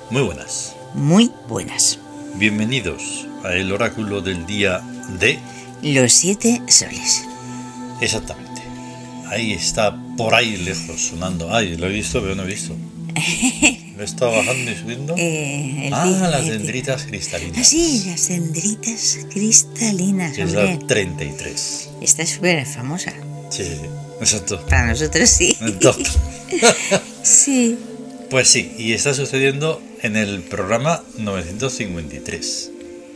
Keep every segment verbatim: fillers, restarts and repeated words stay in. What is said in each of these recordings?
Muy buenas. Muy buenas. Bienvenidos a el oráculo del día de... Los siete soles. Exactamente. Ahí está, por ahí lejos, sonando. Ay, lo he visto, pero no he visto. ¿Lo he estado bajando y subiendo? Eh, el ah, día, las el dendritas cristalinas. Ah, sí, las dendritas cristalinas, es hombre. la treinta y tres. Esta es súper famosa. Sí, sí, sí, exacto. Para nosotros sí. El top. Sí. Pues sí, y está sucediendo en el programa novecientos cincuenta y tres.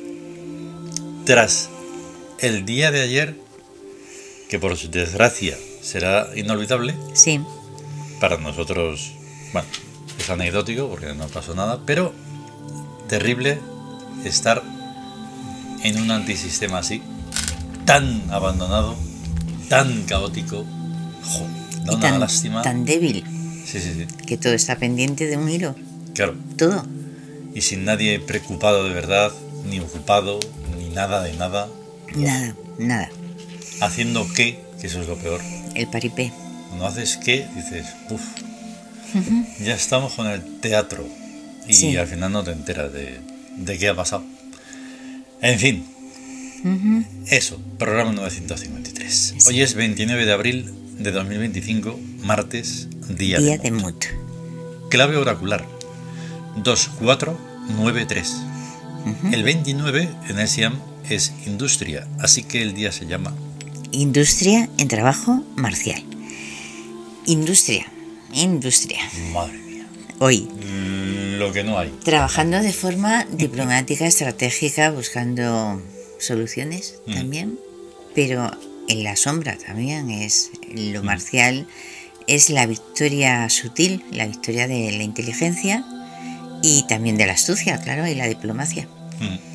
Tras el día de ayer, que por desgracia será inolvidable. Sí. Para nosotros, bueno, es anecdótico porque no pasó nada, pero terrible estar en un antisistema así, tan abandonado, tan caótico, jo, da y una tan, lástima. Tan débil. Sí, sí, sí. Que todo está pendiente de un hilo. Claro. Todo. Y sin nadie preocupado de verdad, ni ocupado, ni nada de nada. Nada, nada. Haciendo qué, que eso es lo peor. El paripé. Cuando haces qué, dices, uff, uh-huh. Ya estamos con el teatro. Y sí. Al final no te enteras de, de qué ha pasado. En fin. Uh-huh. Eso, programa novecientos cincuenta y tres. Sí. Hoy es veintinueve de abril de dos mil veinticinco, martes, día, día de, de Mut. Clave oracular dos cuatro nueve tres. Uh-huh. El veintinueve en el Siam es industria, así que el día se llama Industria en trabajo marcial. Industria, industria. Madre mía. Hoy. Lo que no hay. Trabajando de forma diplomática, estratégica, buscando soluciones mm. también, pero en la sombra también es lo marcial, mm. es la victoria sutil, la victoria de la inteligencia y también de la astucia, claro, y la diplomacia. Mm.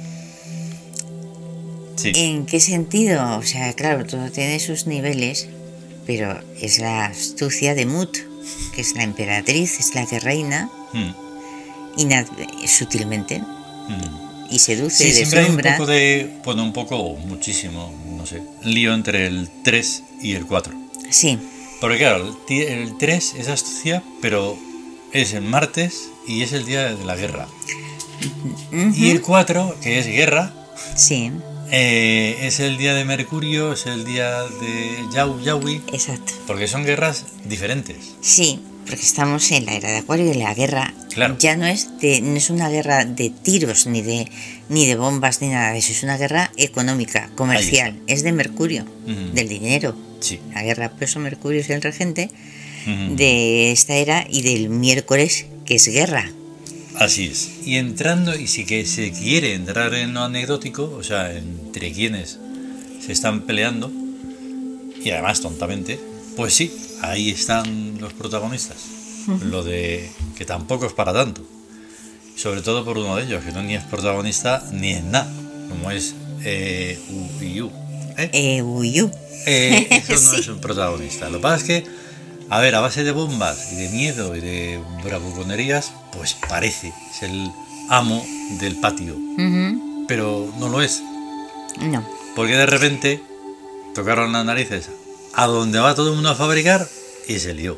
Sí. ¿En qué sentido? O sea, claro, todo tiene sus niveles, pero es la astucia de Mut, que es la emperatriz, es la que reina, mm. y nad- sutilmente, mm. y seduce sí, y deslumbra. Siempre hay un poco de, bueno, un poco o muchísimo, no sé, lío entre el tres y el cuatro. Sí. Porque claro, el tres es astucia, pero es el martes y es el día de la guerra. Uh-huh. Y el cuatro, que es guerra. Sí. Eh, es el día de Mercurio, es el día de Yau, Yaui. Exacto. Porque son guerras diferentes. Sí, porque estamos en la era de Acuario y la guerra claro. ya no es de, no es una guerra de tiros ni de ni de bombas ni nada de eso, es una guerra económica, comercial, es de Mercurio, uh-huh. del dinero. Sí. La guerra, por eso Mercurio es el regente uh-huh. uh-huh. de esta era y del miércoles, que es guerra. Así es. Y entrando, y si que se quiere entrar en lo anecdótico, o sea, entre quienes se están peleando, y además tontamente, pues sí, ahí están los protagonistas. Uh-huh. Lo de que tampoco es para tanto. Sobre todo por uno de ellos, que no ni es protagonista ni es nada, como es eh, Uyu. ¿Eh? Eh, Uyu. Eh, eso no sí. es un protagonista. Lo que pasa es que, a ver, a base de bombas y de miedo y de bravuconerías, pues parece, es el amo del patio. Uh-huh. Pero no lo es. No. Porque de repente tocaron las narices a donde va todo el mundo a fabricar y se lió.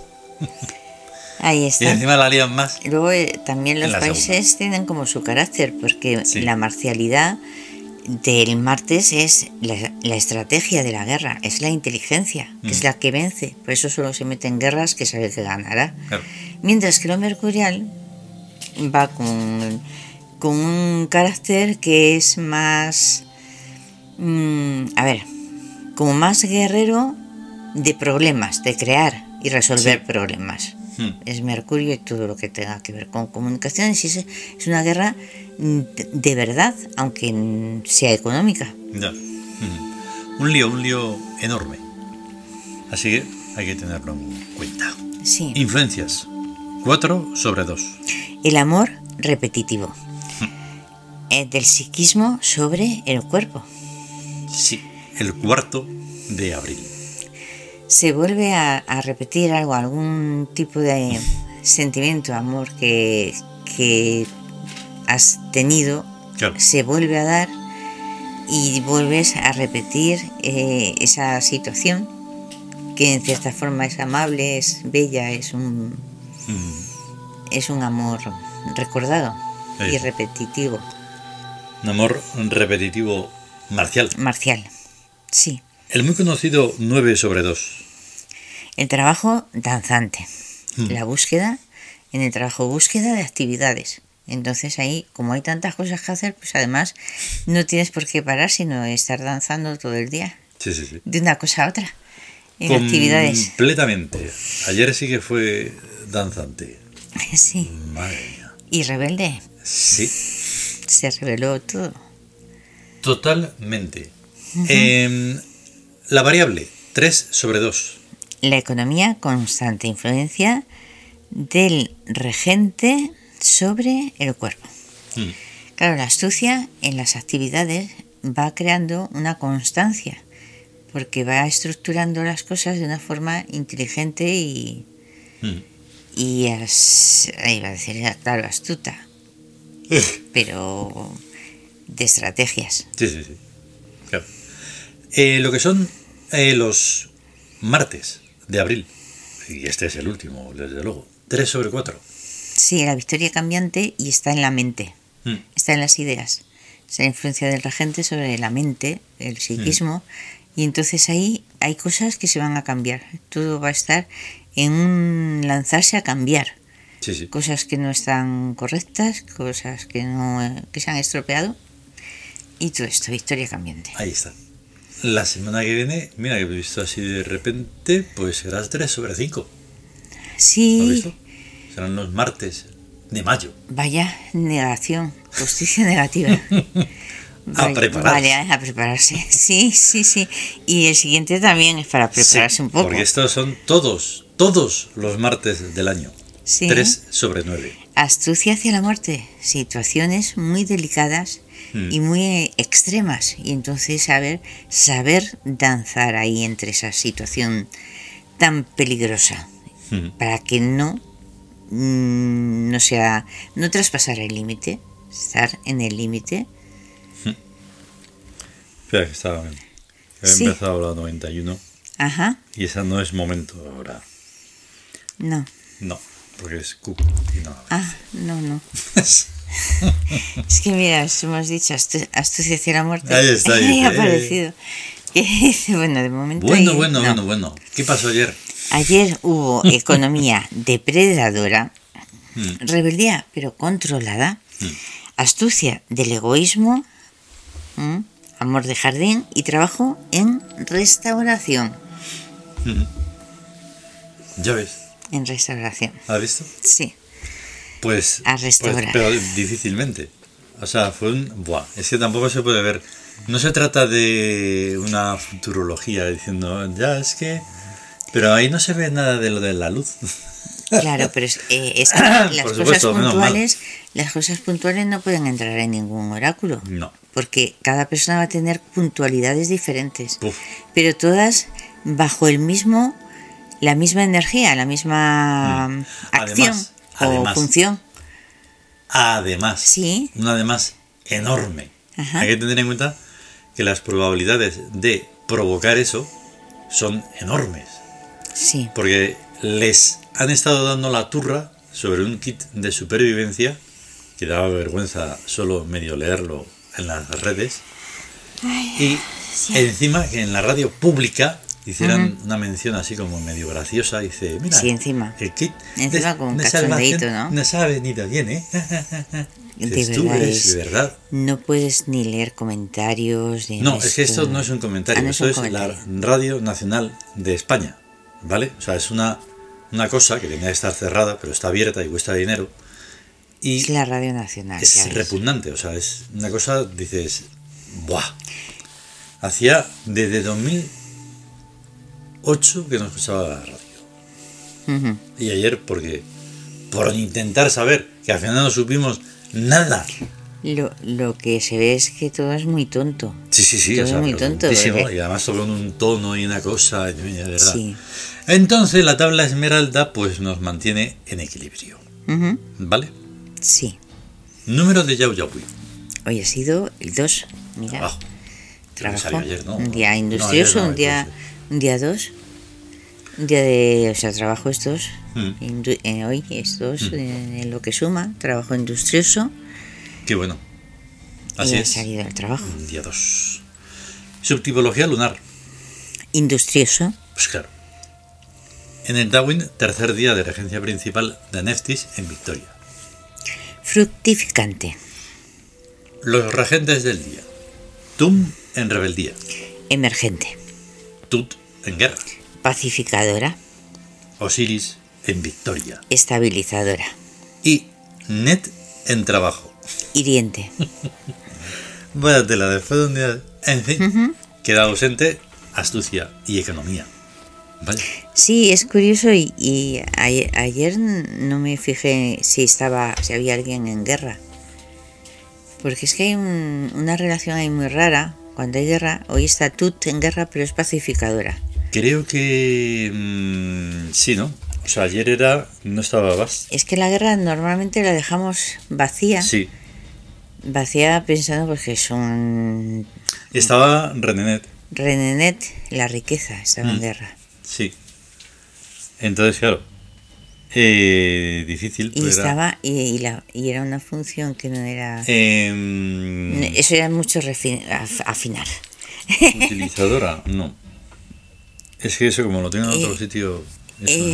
Ahí está. Y encima la lían más. Luego eh, también los países segunda. tienen como su carácter, porque sí. la marcialidad del martes es la, la estrategia de la guerra, es la inteligencia, que mm. es la que vence. Por eso solo se mete en guerras que sabe que ganará. Claro. Mientras que lo mercurial va con, con un carácter que es más, mmm, a ver, como más guerrero de problemas, de crear y resolver sí. problemas. Mm. Es Mercurio y todo lo que tenga que ver con comunicaciones. Y es, es una guerra de verdad, aunque sea económica. Ya. Mm. Un lío, un lío enorme. Así que hay que tenerlo en cuenta. Sí. Influencias. cuatro sobre dos. El amor repetitivo. Mm. Eh, del psiquismo sobre el cuerpo. Sí, el cuarto de abril. Se vuelve a, a repetir algo, algún tipo de sentimiento, amor que, que has tenido, claro. Se vuelve a dar y vuelves a repetir eh, esa situación que en cierta forma es amable, es bella, es un... Mm. es un amor recordado Sí. y repetitivo. Un amor repetitivo marcial. Marcial, sí. El muy conocido nueve sobre dos. El trabajo danzante. Mm. La búsqueda, en el trabajo búsqueda de actividades. Entonces ahí, como hay tantas cosas que hacer, pues además no tienes por qué parar, sino estar danzando todo el día, Sí, sí, sí. de una cosa a otra, en actividades. Completamente. Ayer sí que fue danzante. Sí. Madre mía. Y rebelde, Sí, se reveló todo. totalmente. Eh, la variable, tres sobre dos. La economía, constante influencia del regente sobre el cuerpo. Mm. Claro, la astucia en las actividades va creando una constancia, porque va estructurando las cosas de una forma inteligente y, Mm. y as- iba a decir, claro, astuta, pero de estrategias. Sí, sí, sí. Claro. Eh, lo que son eh, los martes de abril, y este es el último, desde luego, tres sobre cuatro. Sí, la victoria cambiante y está en la mente, Mm. está en las ideas. Es la influencia del regente sobre la mente, el psiquismo, y entonces ahí hay cosas que se van a cambiar. Todo va a estar en un lanzarse a cambiar. Sí, sí. Cosas que no están correctas, cosas que no eh, que se han estropeado, y todo esto, victoria cambiante. Ahí está. La semana que viene, mira que he visto así de repente, pues serás tres sobre cinco. ¿Lo has Sí, visto? Serán los martes de mayo. vaya negación, justicia negativa. A Vaya- prepararse. Vale, a prepararse. Sí, sí, sí. Y el siguiente también es para prepararse Sí, un poco. porque estos son todos, todos los martes del año. Sí. tres sobre nueve. Astucia hacia la muerte, situaciones muy delicadas Mm. y muy eh, extremas, y entonces saber saber danzar ahí entre esa situación tan peligrosa Mm. para que no mm, no sea no traspasar el límite, estar en el límite. Espera, que estaba bien. He Sí. empezado la noventa y uno Ajá, y esa no es momento ahora. no, No, porque es Q y no. ah, no, no. Es que mira, os hemos dicho astu- astucia hacia la muerte. Ahí está, ahí Ahí ha dice, eh. aparecido. Que dice, bueno, de momento. Bueno, ahí- bueno, no. bueno, bueno. ¿Qué pasó ayer? Ayer hubo economía depredadora, Mm. rebeldía pero controlada, Mm. astucia del egoísmo, ¿m? amor de jardín y trabajo en restauración. Mm. Ya ves, En restauración, ¿has visto? sí. Pues, A pues, restaurar. pero difícilmente. O sea, fue un... Buah, es que tampoco se puede ver. No se trata de una futurología diciendo, ya es que... Pero ahí no se ve nada de lo de la luz. Claro, pero es, eh, es que las Por cosas supuesto, menos mal. puntuales, las cosas puntuales no pueden entrar en ningún oráculo, No. porque cada persona va a tener puntualidades diferentes, Uf. pero todas bajo el mismo, la misma energía, la misma Mm. acción Además, o además. función. Además, Sí. un además enorme. Ajá. Hay que tener en cuenta que las probabilidades de provocar eso son enormes. Sí, Porque les han estado dando la turra sobre un kit de supervivencia que daba vergüenza solo medio leerlo en las redes. Y encima que en la radio pública hicieran una mención así como medio graciosa. Dice, mira, Sí, encima. el kit Encima de, con un de cachondeíto, salvación ¿no? nos ha venido bien, ¿eh? de Dices, tú verdad, eres es- de verdad. no puedes ni leer comentarios ni No, es que esto esto- no es un comentario, Ah, no esto un es la comentario. Radio Nacional de España, ¿vale? O sea, es una, una cosa que tenía que estar cerrada, pero está abierta y cuesta dinero. Y Es la Radio Nacional. ya es ves. repugnante, o sea, es una cosa, dices, ¡buah! Hacía desde dos mil ocho que no escuchaba la radio. Ujú. Y ayer, porque por intentar saber, que al final no supimos nada. Lo, lo que se ve es que todo es muy tonto. Sí, sí, sí, Todo o sea, es muy pero tonto, tontísimo, porque- y además todo con un tono y una cosa, de verdad. Sí. Entonces la tabla esmeralda pues nos mantiene en equilibrio, Ujú. ¿vale? Sí. Número de Yau Yaui. Hoy ha sido el dos. Mira, Trabajo. trabajo. Salió ayer, ¿no? Un día No, industrioso, ayer no, un día entonces. un día dos. Día de, o sea, trabajo estos, Mm. indu- eh, hoy estos, Mm. eh, en lo que suma, trabajo industrioso. Qué bueno. Así y he es. salido al trabajo. Día dos. Subtipología lunar. Industrioso. Pues claro. En el Darwin, tercer día de regencia principal de Neftis en Victoria. Fructificante. Los regentes del día. Tum en rebeldía. Emergente. Tut en guerra. Pacificadora. Osiris en victoria. Estabilizadora. Y Net en trabajo. Hiriente. Vaya tela, después de un día. En fin, Ujú. queda ausente astucia y economía. Vale. Sí, es curioso y, y ayer, ayer no me fijé si estaba, si había alguien en guerra. Porque es que hay un- una relación ahí muy rara. Cuando hay guerra, hoy está Tut en guerra, pero es pacificadora. Creo que. Mmm, sí, ¿no? O sea, ayer era. No estaba Bast. Es que la guerra normalmente la dejamos vacía. Sí. Vacía pensando pues que son Estaba Renenet. Renenet, la riqueza estaba en Mm. guerra. Sí. Entonces, claro. Eh, difícil. Y pues era- estaba y, y la, y era una función que no era... Em, Eso era mucho refi- af- afinar. utilizadora, no. Es que eso, como lo tengo en otro Eh, sitio. Es un lío.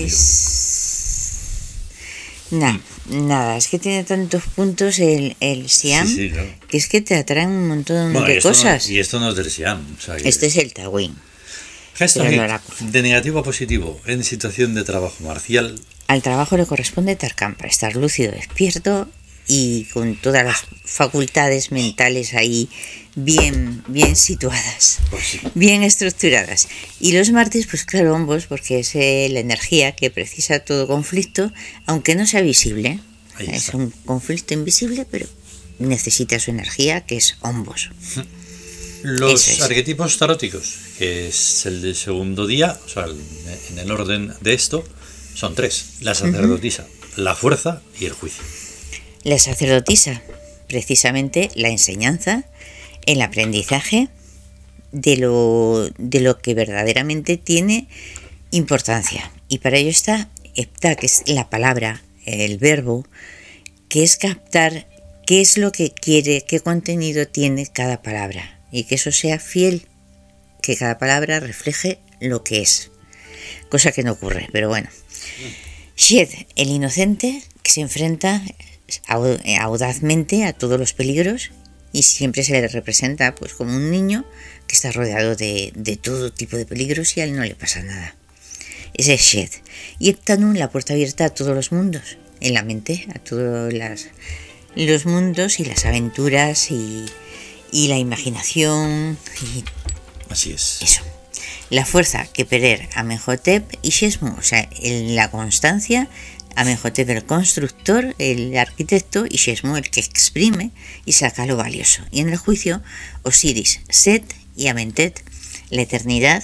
Es... Nah, nada, es que tiene tantos puntos el, el Siam, Sí, sí, claro. que es que te atraen un montón Bueno, y de esto no- cosas. y esto no es del Siam. O sea, que- Este es el Tawin. Gesto pero aquí, el oráculo. de negativo a positivo en situación de trabajo marcial. Al trabajo le corresponde Tarkan para estar lúcido, despierto y con todas las facultades mentales ahí bien, bien situadas, Pues sí. bien estructuradas. Y los martes, pues claro, ambos, porque es eh, la energía que precisa todo conflicto, aunque no sea visible. Ahí Es está. un conflicto invisible, pero necesita su energía, que es hombos. Los Eso es. arquetipos taróticos, que es el del segundo día, o sea, el- en el orden de esto, son tres: la sacerdotisa, la fuerza y el juicio. La sacerdotisa, precisamente la enseñanza, el aprendizaje de lo, de lo que verdaderamente tiene importancia. Y para ello está Hepta, que es la palabra, el verbo, que es captar qué es lo que quiere, qué contenido tiene cada palabra. Y que eso sea fiel, que cada palabra refleje lo que es. Cosa que no ocurre, pero bueno. Shed, el inocente, que se enfrenta au- audazmente a todos los peligros y siempre se le representa pues como un niño que está rodeado de, de todo tipo de peligros y a él no le pasa nada. Ese es Shed. Y Heptanum, la puerta abierta a todos los mundos, en la mente, a todos las, los mundos y las aventuras y, y la imaginación y Así es. eso. La fuerza que Perer, Amenhotep y Shesmu, o sea, en la constancia, Amenhotep el constructor, el arquitecto, y Shesmu el que exprime y saca lo valioso. Y en el juicio, Osiris, Set y Amentet, la eternidad,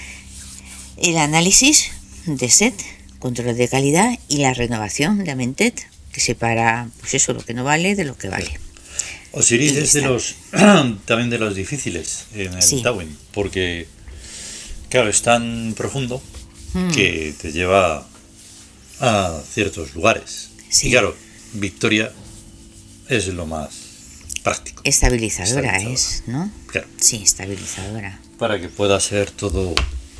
el análisis de Set, control de calidad, y la renovación de Amentet, que separa, pues eso, lo que no vale de lo que vale. Osiris Y es de está. los también de los difíciles en el Sí. Tawin, porque claro, es tan profundo Mm. que te lleva a ciertos lugares. Sí. Y claro, Victoria es lo más práctico Estabilizadora, Estabilizadora. es, ¿no? Claro. Sí, estabilizadora. para que pueda ser todo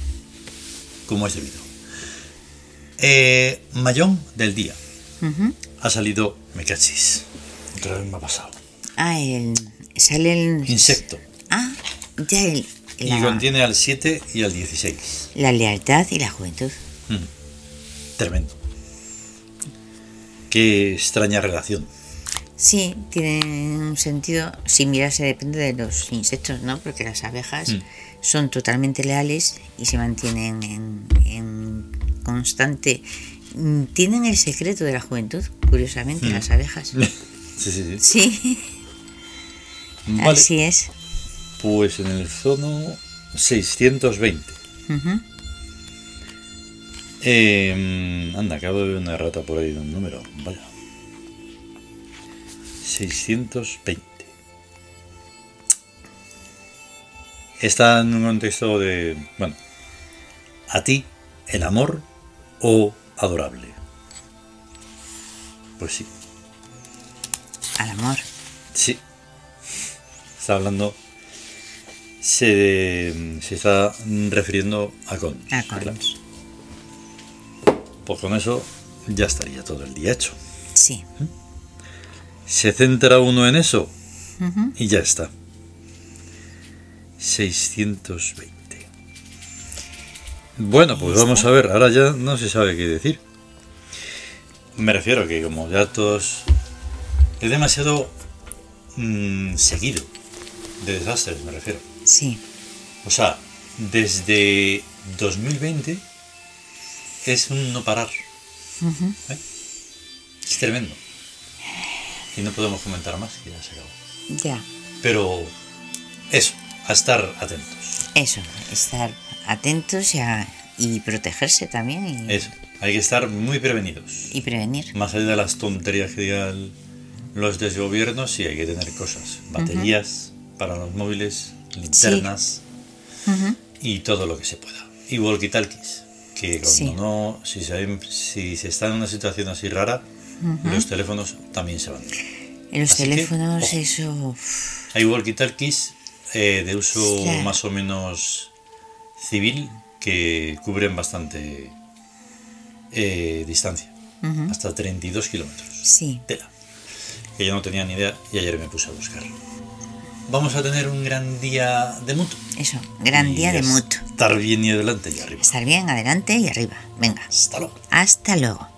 como es debido. Eh, Mayón del día. Ujú. Ha salido Mecachis. Otra vez me ha pasado. Ah, el, sale el... Insecto. Ah, ya el... Y La, contiene al siete y al dieciséis. la lealtad y la juventud. Mm. Tremendo. Qué extraña relación. Sí, tiene un sentido similar, se depende de los insectos, ¿no? Porque las abejas Mm. son totalmente leales y se mantienen en, en constante... mm, Tienen el secreto de la juventud, curiosamente, Mm. las abejas. Sí, sí, sí. Sí, Vale. así es. Pues en el zono seiscientos veinte. Ujú. Eh, anda, acabo de ver una errata por ahí de un número. Vaya. seiscientos veinte. Está en un contexto de... Bueno, a ti ¿El amor o adorable? Pues sí. Al amor. Sí. Está hablando... Se, se está refiriendo a Cons. A Cons. Pues con eso ya estaría todo el día hecho. Sí. Se centra uno en eso Uh-huh. y ya está. seiscientos veinte. Bueno, pues vamos a ver. Ahora ya no se sabe qué decir. Me refiero a que como ya todos... Es demasiado mmm, seguido de desastres, me refiero. Sí. O sea, desde dos mil veinte es un no parar. Uh-huh. ¿Eh? Es tremendo. Y no podemos comentar más, que ya se acabó. Ya. Pero eso, a estar atentos. Eso, estar atentos y, a, y protegerse también. Y, Eso, hay que estar muy prevenidos. y prevenir. Más allá de las tonterías que digan los desgobiernos, sí hay que tener cosas. Baterías uh-huh. para los móviles, linternas sí. uh-huh. y todo lo que se pueda. Y walkie-talkies, que cuando sí. no, si se, si se está en una situación así rara, uh-huh. los teléfonos también se van. En los Así teléfonos, que, eso... Hay walkie-talkies eh, de uso claro. más o menos civil que cubren bastante eh, distancia. Uh-huh. Hasta treinta y dos kilómetros. Sí. Tela. Que yo no tenía ni idea y ayer me puse a buscar. Vamos a tener un gran día de mutuo. Eso, gran y día de mutuo. Estar bien y adelante y arriba. Estar bien, adelante y arriba. Venga. Hasta luego. Hasta luego.